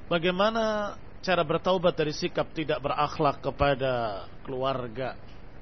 Bagaimana cara bertaubat dari sikap tidak berakhlak kepada keluarga,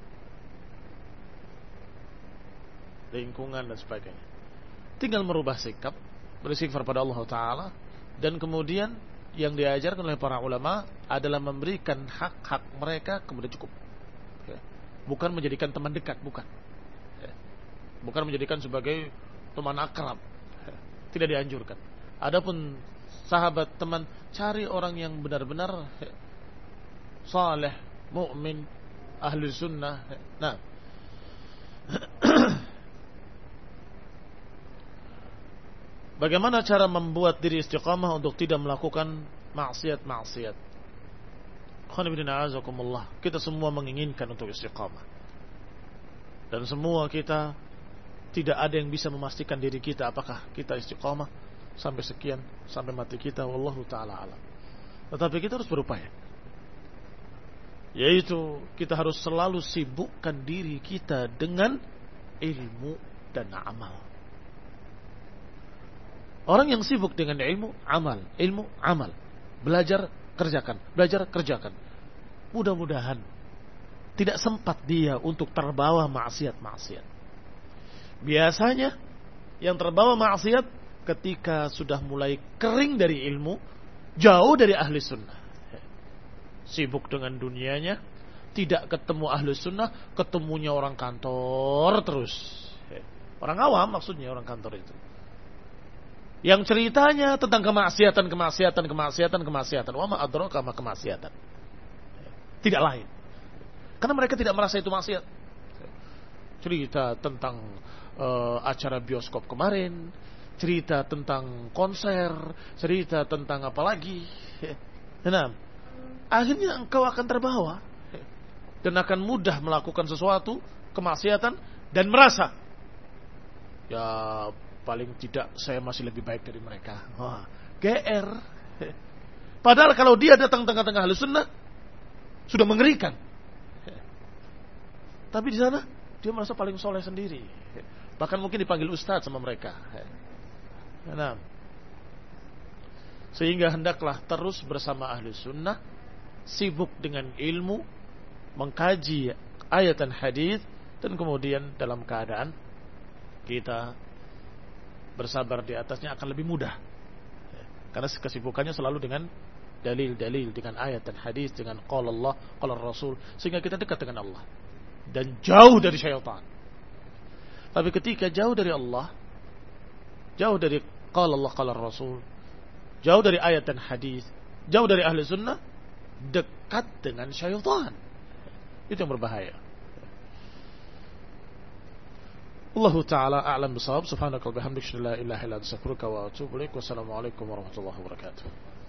lingkungan dan sebagainya? Tinggal merubah sikap, beristighfar pada Allah Ta'ala, dan kemudian yang diajarkan oleh para ulama adalah memberikan hak-hak mereka kepada cukup. Bukan menjadikan teman dekat, bukan. Bukan menjadikan sebagai teman akrab. Tidak dianjurkan. Adapun sahabat, teman, cari orang yang benar-benar saleh, mukmin, ahli sunnah. Nah, bagaimana cara membuat diri istiqamah untuk tidak melakukan maksiat-maksiat? Kita semua menginginkan untuk istiqamah, dan semua kita tidak ada yang bisa memastikan diri kita apakah kita istiqamah sampai sekian, sampai mati kita, wallahu ta'ala alam. Tetapi kita harus berupaya, yaitu kita harus selalu sibukkan diri kita dengan ilmu dan amal. Orang yang sibuk dengan ilmu, amal, belajar, kerjakan, belajar, kerjakan, mudah-mudahan tidak sempat dia untuk terbawa maksiat-maksiat. Biasanya yang terbawa maksiat ketika sudah mulai kering dari ilmu, jauh dari ahli sunnah, sibuk dengan dunianya, tidak ketemu ahli sunnah, ketemunya orang kantor terus. Orang awam maksudnya, orang kantor itu, yang ceritanya tentang kemaksiatan. Wa ma adraka ma kemaksiatan. Tidak lain. Karena mereka tidak merasa itu maksiat. Cerita tentang acara bioskop kemarin, cerita tentang konser, cerita tentang apa lagi. Nah, akhirnya engkau akan terbawa dan akan mudah melakukan sesuatu kemaksiatan dan merasa, ya paling tidak saya masih lebih baik dari mereka. Wah, GR. Padahal kalau dia datang tengah-tengah ahli sunnah sudah mengerikan. Tapi di sana dia merasa paling soleh sendiri. Bahkan mungkin dipanggil ustaz sama mereka. Nah, sehingga hendaklah terus bersama ahli sunnah, sibuk dengan ilmu, mengkaji ayat dan hadis, dan kemudian dalam keadaan kita bersabar di atasnya akan lebih mudah. Karena kesibukannya selalu dengan dalil-dalil, dengan ayat dan hadis, dengan qala Allah, qala Rasul, sehingga kita dekat dengan Allah dan jauh dari syaitan. Tapi ketika jauh dari Allah, jauh dari qala Allah, qala Rasul, jauh dari ayat dan hadis, jauh dari ahli sunnah, dekat dengan syaitan. Itu yang berbahaya. Allah Ta'ala a'lam bisawab. Subhanaka wa bihamdika, la ilaha illa anta, astaghfiruka wa atubu ilaik. Wassalamualaikum warahmatullahi wabarakatuh.